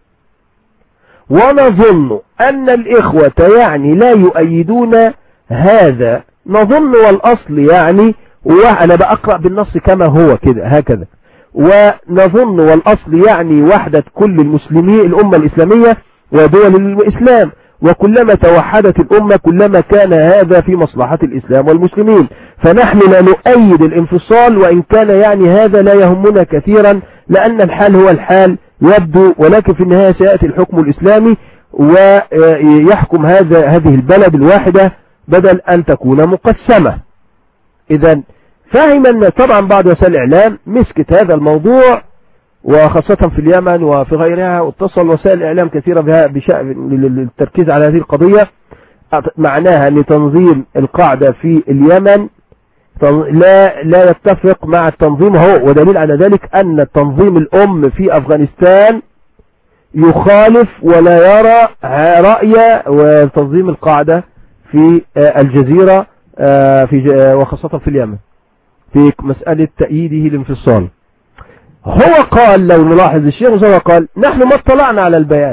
ونظن أن الإخوة يعني لا يؤيدون هذا، نظن والأصل يعني، وأنا بأقرأ بالنص كما هو كده هكذا، ونظن والأصل يعني وحدة كل المسلمين الأمة الإسلامية، ودول الإسلام، وكلما توحدت الأمة كلما كان هذا في مصلحة الإسلام والمسلمين. فنحن لا نؤيد الانفصال، وإن كان يعني هذا لا يهمنا كثيرا، لأن الحال هو الحال يبدو، ولكن في النهاية سيأتي الحكم الإسلامي ويحكم هذا هذه البلد الواحدة بدل أن تكون مقسمة. إذا فهم أن طبعا بعض وسائل الإعلام مسكت هذا الموضوع، وخاصة في اليمن وفي غيرها، واتصل وسائل الإعلام كثيرة بها بشأن للتركيز على هذه القضية. معناها أن تنظيم القاعدة في اليمن لا لا يتفق مع التنظيم هو، ودليل على ذلك أن التنظيم الأم في أفغانستان يخالف ولا يرى رأي وتنظيم القاعدة في الجزيرة في وخاصة في اليمن في مسألة تأييده الانفصال. هو قال، لو نلاحظ الشيخ هو قال نحن ما اطلعنا على البيان،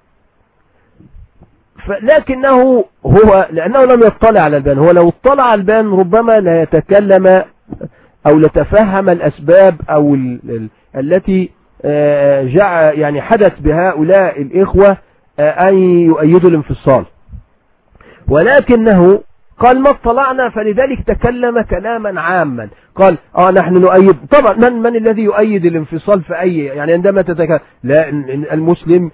لكنه هو لأنه لم يطلع على البيان، هو لو اطلع على البيان ربما لا يتكلم أو لتفهم الأسباب أو ال ال التي جاء يعني حدث بهؤلاء الإخوة أن يؤيدوا الانفصال، ولكنه قال ما اطلعنا، فلذلك تكلم كلاما عاما. قال اه نحن نؤيد. طبعا من من الذي يؤيد الانفصال في أي يعني عندما تتكلم؟ لا، المسلم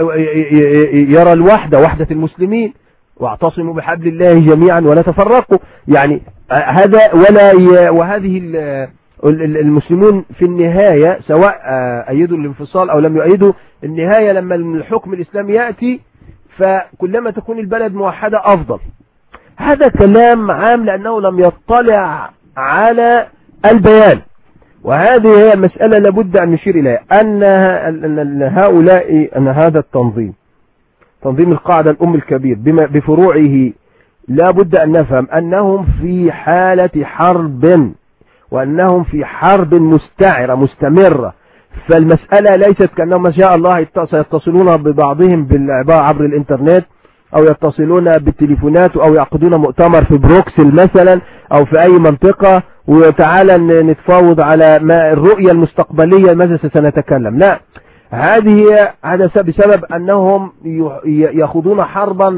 يرى الوحدة، وحدة المسلمين، واعتصموا بحبل الله جميعا ولا تفرقوا، يعني هذا ولا وهذه المسلمون في النهاية سواء أيدوا الانفصال أو لم يؤيدوا، النهاية لما الحكم الإسلامي يأتي فكلما تكون البلد موحدة أفضل. هذا كلام عام لأنه لم يطلع على البيان، وهذه هي مسألة لابد أن نشير إليها، أن هؤلاء أن هذا التنظيم تنظيم القاعدة الأم الكبير بفروعه لابد أن نفهم أنهم في حالة حرب، وأنهم في حرب مستعرة مستمرة. فالمسألة ليست كأنهم ما شاء الله سيتصلون ببعضهم عبر الإنترنت أو يتصلون بالتليفونات أو يعقدون مؤتمر في بروكسل مثلا أو في أي منطقة وتعالى نتفاوض على ما الرؤية المستقبلية ماذا سنتكلم. لا، هذه هذا بسبب أنهم يخوضون حربا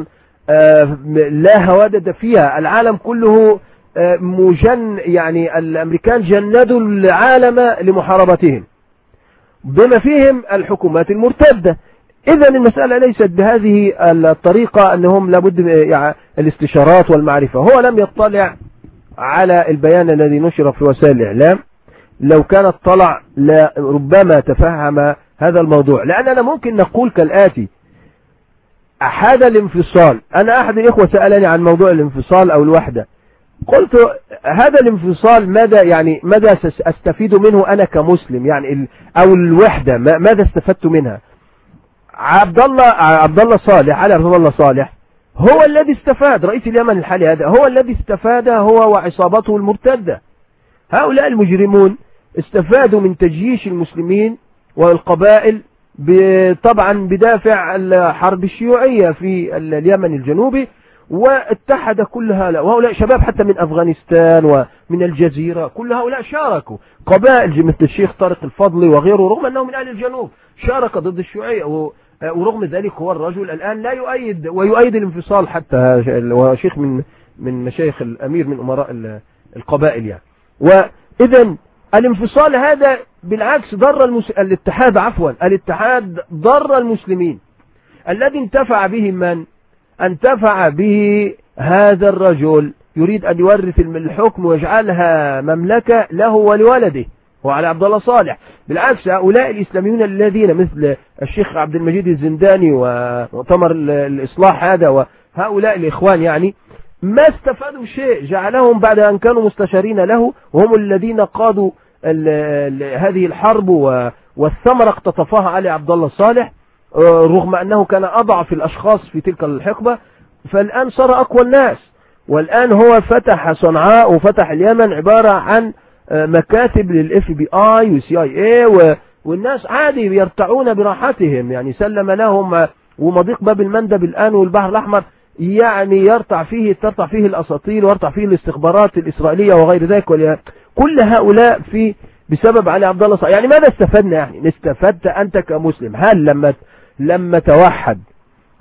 لا هوادة فيها. العالم كله مجن، يعني الأمريكان جندوا العالم لمحاربتهم بما فيهم الحكومات المرتدة. إذن المسألة ليست بهذه الطريقة أنهم لابد يعني الاستشارات والمعرفة. هو لم يطلع على البيان الذي نشر في وسائل الإعلام، لو كان اطلع ربما تفهم هذا الموضوع. لأننا ممكن نقول كالآتي: هذا الانفصال، أنا أحد الإخوة سألني عن موضوع الانفصال أو الوحدة، قلت هذا الانفصال ماذا يعني ماذا أستفيد منه أنا كمسلم، يعني أو الوحدة ماذا استفدت منها؟ عبد الله عبد الله صالح علي عبد الله صالح هو الذي استفاد، رئيس اليمن الحالي هذا هو الذي استفاد، هو وعصابته المرتدة. هؤلاء المجرمون استفادوا من تجييش المسلمين والقبائل طبعا بدافع الحرب الشيوعية في اليمن الجنوبي، واتحد كل هؤلاء، وهؤلاء شباب حتى من أفغانستان ومن الجزيرة، كل هؤلاء شاركوا، قبائل مثل الشيخ طارق الفضلي وغيره، رغم أنه من أهل الجنوب شارك ضد الشيوعية، ورغم ذلك هو الرجل الآن لا يؤيد ويؤيد الانفصال، حتى وشيخ من من مشايخ الأمير من أمراء القبائل يعني. وإذا الانفصال هذا بالعكس ضر المس... الاتحاد عفوا الاتحاد ضر المسلمين. الذي انتفع به من؟ انتفع به هذا الرجل يريد أن يورث الحكم ويجعلها مملكة له ولولده وعلى عبد الله صالح. بالعكس هؤلاء الإسلاميون الذين مثل الشيخ عبد المجيد الزنداني ومؤتمر الإصلاح هذا وهؤلاء الإخوان يعني ما استفادوا شيء، جعلهم بعد أن كانوا مستشارين له وهم الذين قادوا ال ال هذه الحرب، والثمرة اقتطفها علي عبد الله صالح رغم أنه كان أضعف الأشخاص في تلك الحقبة، فالآن صار أقوى الناس. والآن هو فتح صنعاء وفتح اليمن عبارة عن مكاتب للإف بي آي وسي آي إيه، والناس عادي يرتعون براحتهم، يعني سلم لهم. ومضيق باب المندب الآن والبحر الأحمر يعني يرتع فيه ترتع فيه الأساطيل ويرتع فيه الاستخبارات الإسرائيلية وغير ذلك. كل هؤلاء في بسبب علي عبد الله صالح. يعني ماذا استفدنا؟ يعني استفدت أنت كمسلم؟ هل لما لما توحد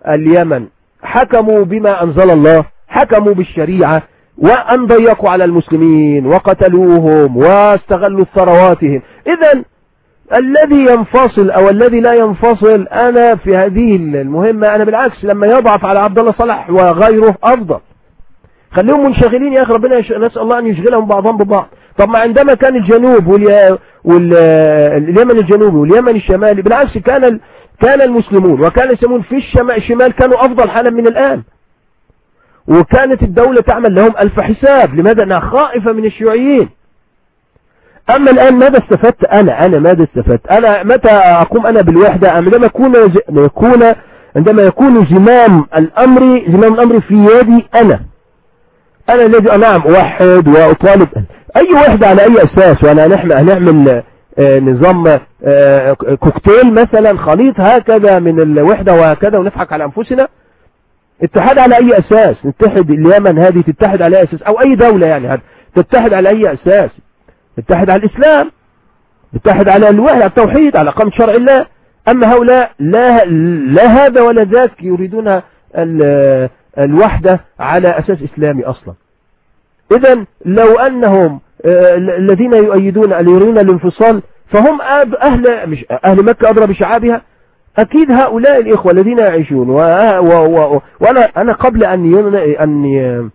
اليمن حكموا بما أنزل الله، حكموا بالشريعة، وأن ضيقوا على المسلمين وقتلوهم واستغلوا ثرواتهم. إذن الذي ينفصل أو الذي لا ينفصل، أنا في هذه المهمة أنا بالعكس لما يضعف على عبد الله صالح وغيره أفضل. خليهم منشغلين يا أخي، ربنا نسأل الله أن يشغلهم بعضهم ببعض. طب ما عندما كان الجنوب واليمن الجنوبي واليمن الشمالي بالعكس كان ال... كان المسلمون وكان المسلمون في الشمال كانوا أفضل حالا من الآن، وكانت الدولة تعمل لهم ألف حساب. لماذا؟ أنها خائفة من الشيوعيين. أما الآن ماذا استفدت أنا أنا ماذا استفدت أنا متى أقوم أنا بالوحدة؟ عندما يكون يكون عندما يكون زمام الأمر زمام الأمر في يدي أنا أنا الذي أنعم أوحد وأطالب أي وحدة على أي أساس. وأنا هنعمل نظام كوكتيل مثلا خليط هكذا من الوحدة وهكذا ونضحك على أنفسنا. اتحاد على أي أساس؟ نتحد اليمن هذه تتحد على أي أساس؟ أو أي دولة يعني هذه تتحد على أي أساس؟ تتحد على الإسلام، تتحد على الوحدة، على التوحيد، على قامة شرع الله. أما هؤلاء لا لا هذا ولا ذاك، يريدون الوحدة على أساس إسلامي أصلا. إذن لو أنهم الذين يؤيدون يريدون الانفصال فهم أهل مش أهل مكة أدرى بشعابها. أكيد هؤلاء الإخوة الذين يعيشون وأنا أنا قبل أن أن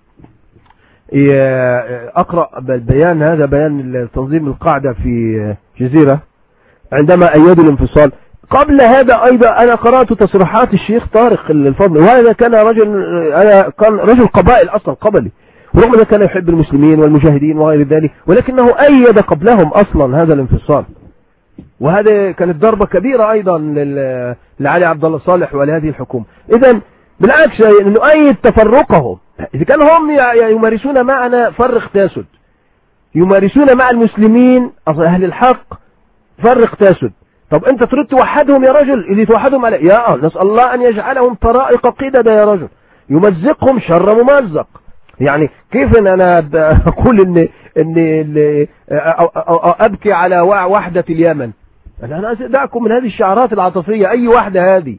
أقرأ البيان هذا، بيان تنظيم القاعدة في جزيرة عندما أيدوا الانفصال، قبل هذا أيضا أنا قرأت تصريحات الشيخ طارق الفضل، وهذا كان رجل أنا كان رجل قبائل أصلا قبلي، ورغم ذلك كان يحب المسلمين والمجاهدين وغير ذلك، ولكنه أيد قبلهم أصلا هذا الانفصال. وهذا كانت ضربة كبيرة أيضا لعلي عبد الله صالح ولهذه الحكومة. إذن بالعكس نؤيد تفرقهم. إذا كانوا هم يمارسون معنا فرق تاسد، يمارسون مع المسلمين أهل الحق فرق تاسد، طب أنت تريد توحدهم يا رجل، اللي توحدهم على يا نسأل الله أن يجعلهم طرائق قددا يا رجل، يمزقهم شر ممزق. يعني كيف إن أنا أقول إن إن أبكي على وحدة اليمن؟ أنا أدعكم من هذه الشعارات العاطفية. أي وحدة هذه؟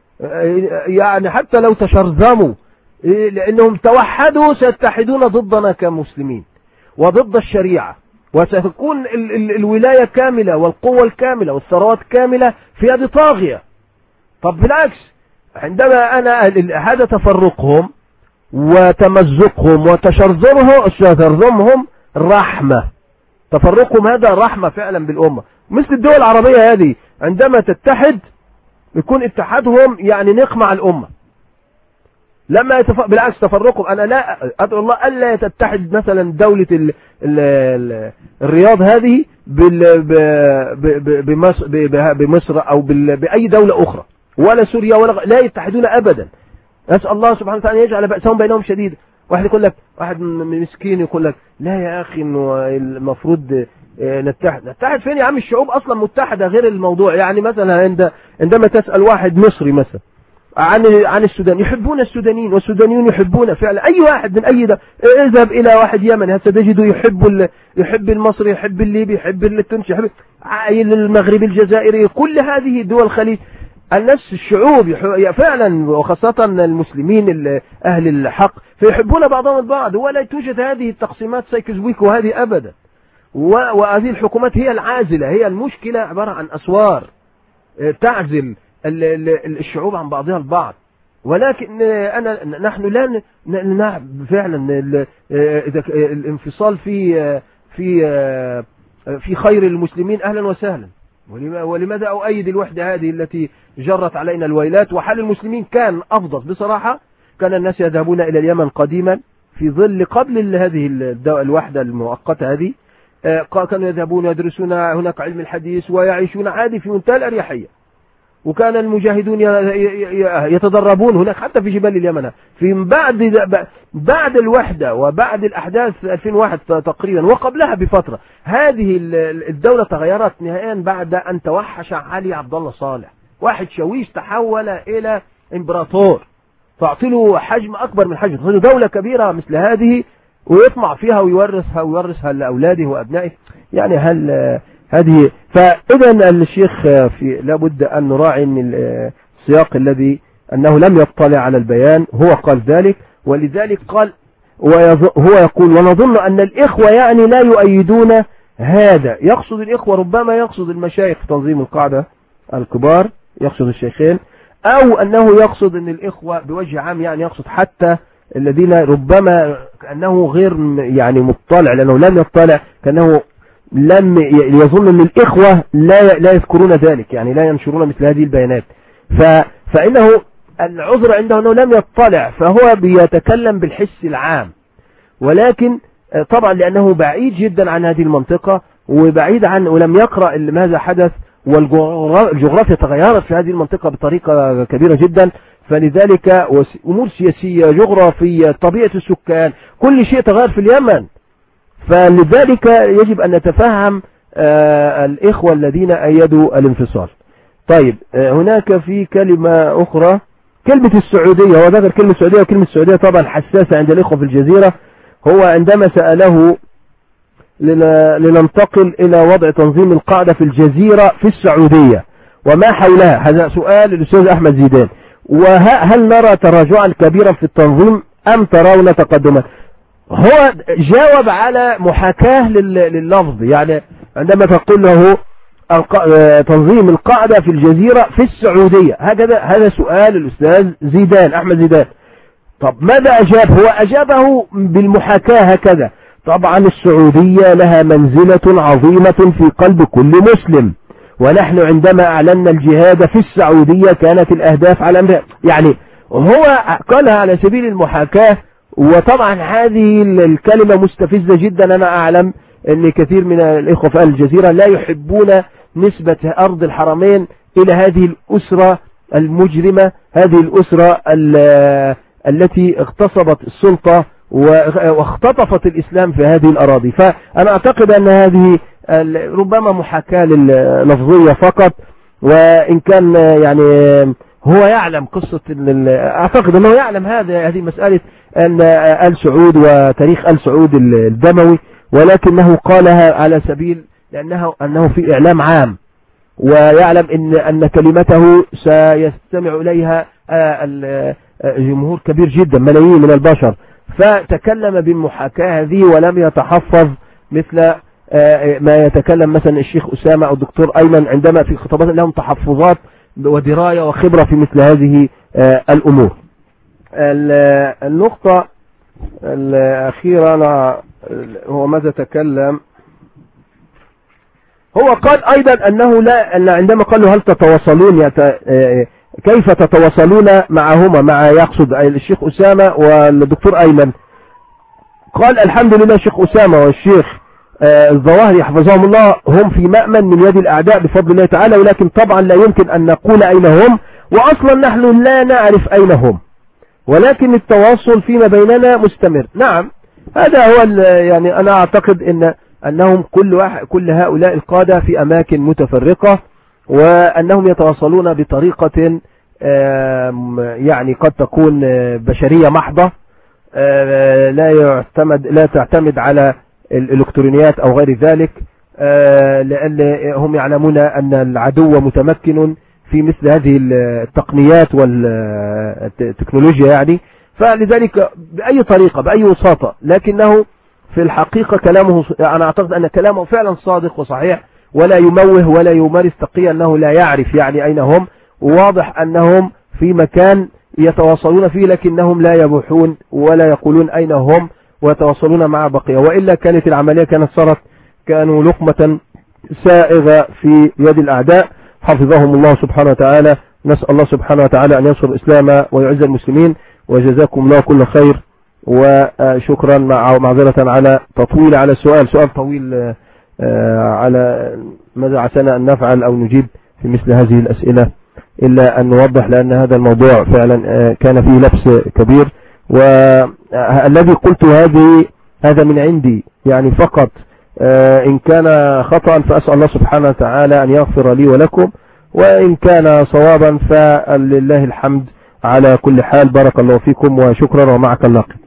يعني حتى لو تشرذموا لأنهم توحدوا سيتحدون ضدنا كمسلمين وضد الشريعة، وستكون ال ال الولاية كاملة والقوة الكاملة والثروات كاملة في يد طاغية. طب بالعكس عندما أنا هذا تفرقهم وتمزقهم وتشرذمهم رحمة، تفرقهم هذا رحمة فعلا بالأمة. مثل الدول العربية هذه عندما تتحد يكون اتحادهم يعني نقمة على الأمة. لما يتف... بالعكس تفرقهم، أنا لا أدعو الله ألا تتحد مثلا دولة ال... ال... ال... الرياض هذه بال... ب... ب... بمصر... ب... بمصر أو بال... بأي دولة أخرى، ولا سوريا ولا لا يتحدون أبدا. نسأل الله سبحانه وتعالى يجعل بأسهم بينهم شديد. واحد يقول لك، واحد مسكين يقول لك لا يا أخي إنه المفروض نتحد. نتحد فين يا عم؟ الشعوب أصلا متحدة غير الموضوع. يعني مثلا عند عندما تسأل واحد مصري مثلا عن عن السودان، يحبون السودانيين والسودانيون يحبون فعلا أي واحد من أي ده. اذهب إلى واحد يمني ستجده يحب يحب المصري، يحب الليبي، يحب التونسي، يحب المغربي، الجزائري، كل هذه دول الخليج. الناس الشعوب فعلا وخاصة المسلمين أهل الحق فيحبون بعضهم البعض، ولا توجد هذه التقسيمات سايكوزويك وهذه أبدا. وهذه الحكومات هي العازلة، هي المشكلة عبارة عن أسوار تعزل الشعوب عن بعضها البعض. ولكن أنا نحن لا نعب فعلا الانفصال في في في خير المسلمين أهلا وسهلا. ولماذا أؤيد الوحدة هذه التي جرت علينا الويلات؟ وحال المسلمين كان أفضل بصراحة. كان الناس يذهبون إلى اليمن قديما في ظل قبل هذه الوحدة المؤقتة هذه، كانوا يذهبون يدرسون هناك علم الحديث ويعيشون عادي في منتهى الأريحية. وكان المجاهدون يتدربون هناك حتى في جبال اليمن. في بعد بعد الوحدة وبعد الأحداث ألفين وواحد تقريبا وقبلها بفترة، هذه الدولة تغيرت نهائيا بعد أن توحش علي عبد الله صالح. واحد شويش تحول إلى إمبراطور، تعطيله حجم أكبر من حجم دولة كبيرة مثل هذه ويطمع فيها ويورثها ويورثها لأولاده وأبنائه. يعني هل هذه؟ فإذا الشيخ في لابد أن نراعي من السياق الذي أنه لم يطلع على البيان، هو قال ذلك، ولذلك قال هو يقول ونظن أن الإخوة يعني لا يؤيدون هذا. يقصد الإخوة ربما يقصد المشايخ تنظيم القاعدة الكبار، يقصد الشيخين، أو أنه يقصد أن الإخوة بوجه عام، يعني يقصد حتى الذين ربما أنه غير يعني مطلع، لأنه لم يطلع، كأنه لم يظن أن الإخوة لا لا يذكرون ذلك، يعني لا ينشرون مثل هذه البيانات. فإنه العذر عنده أنه لم يطلع، فهو بيتكلم بالحس العام، ولكن طبعا لأنه بعيد جدا عن هذه المنطقة وبعيد عن ولم يقرأ ماذا حدث، والجغرافيا تغيرت في هذه المنطقة بطريقة كبيرة جدا، فلذلك أمور سياسية، جغرافية، طبيعة السكان، كل شيء تغير في اليمن. فلذلك يجب أن نتفهم الإخوة الذين أيدوا الانفصال. طيب هناك في كلمة أخرى، كلمة السعودية، هو ذكر كلمة السعودية، وكلمة السعودية طبعا حساسة عند الإخوة في الجزيرة. هو عندما سأله لننتقل إلى وضع تنظيم القاعدة في الجزيرة في السعودية وما حولها، هذا سؤال الأستاذ أحمد زيدان، وهل نرى تراجعا كبيرا في التنظيم أم ترون تقدما؟ هو جاوب على محاكاة لللفظ، يعني عندما تقول له تنظيم القاعدة في الجزيرة في السعودية، هكذا هذا سؤال الأستاذ زيدان أحمد زيدان. طب ماذا أجاب؟ هو أجابه بالمحاكاة هكذا: طبعا السعودية لها منزلة عظيمة في قلب كل مسلم، ونحن عندما أعلنا الجهاد في السعودية كانت الأهداف على أمرها. يعني هو قالها على سبيل المحاكاة، وطبعا هذه الكلمة مستفزة جدا. أنا أعلم أن كثير من الإخوة في الجزيرة لا يحبون نسبة أرض الحرمين إلى هذه الأسرة المجرمة، هذه الأسرة التي اغتصبت السلطة واختطفت الإسلام في هذه الأراضي. فأنا أعتقد أن هذه ربما محاكاة لفظية فقط، وإن كان يعني هو يعلم قصة، أعتقد أنه يعلم هذا هذه مسألة أن آل سعود وتاريخ آل سعود الدموي، ولكنه قالها على سبيل لأنه أنه في إعلام عام، ويعلم أن أن كلمته سيستمع إليها جمهور كبير جدا، ملايين من البشر، فتكلم بالمحاكاة هذه ولم يتحفظ مثل ما يتكلم مثلا الشيخ أسامة أو الدكتور أيمن عندما في خطابات لهم تحفظات ودراية وخبرة في مثل هذه الأمور. النقطة الأخيرة هو ماذا تكلم؟ هو قال أيضا أنه لا، أن عندما قالوا هل تتواصلون يت... كيف تتواصلون معهما، مع يقصد الشيخ أسامة والدكتور أيمن، قال الحمد لله الشيخ أسامة والشيخ الظواهري حفظهم الله هم في مأمن من يد الأعداء بفضل الله تعالى، ولكن طبعا لا يمكن أن نقول أين هم، وأصلا نحن لا نعرف أين هم، ولكن التواصل فيما بيننا مستمر. نعم هذا هو، يعني أنا أعتقد أن أنهم كل واحد كل هؤلاء القادة في أماكن متفرقة، وأنهم يتواصلون بطريقة يعني قد تكون بشرية محضة، لا يعتمد لا تعتمد على الإلكترونيات أو غير ذلك، لأن هم يعلمون أن العدو متمكن في مثل هذه التقنيات والتكنولوجيا، يعني فلذلك بأي طريقة بأي وساطة، لكنه في الحقيقة كلامه، أنا أعتقد أن كلامه فعلا صادق وصحيح، ولا يموه ولا يمارس تقية أنه لا يعرف يعني أين هم، وواضح أنهم في مكان يتواصلون فيه، لكنهم لا يبوحون ولا يقولون أين هم، ويتواصلون مع بقية، وإلا كانت العملية كانت صارت كانوا لقمة سائغة في يد الأعداء. حفظهم الله سبحانه وتعالى. نسأل الله سبحانه وتعالى أن ينصر الإسلام ويعز المسلمين، وجزاكم الله كل خير، وشكرا مع معذرة على تطويل على السؤال، سؤال طويل على ماذا عسانا أن نفعل أو نجيب في مثل هذه الأسئلة، إلا أن نوضح لأن هذا الموضوع فعلا كان فيه لبس كبير، والذي قلت هذه هذا من عندي يعني فقط، إن كان خطأ فأسأل الله سبحانه وتعالى أن يغفر لي ولكم، وإن كان صوابا فلله الحمد على كل حال. بارك الله فيكم وشكرا، ومعك اللقب.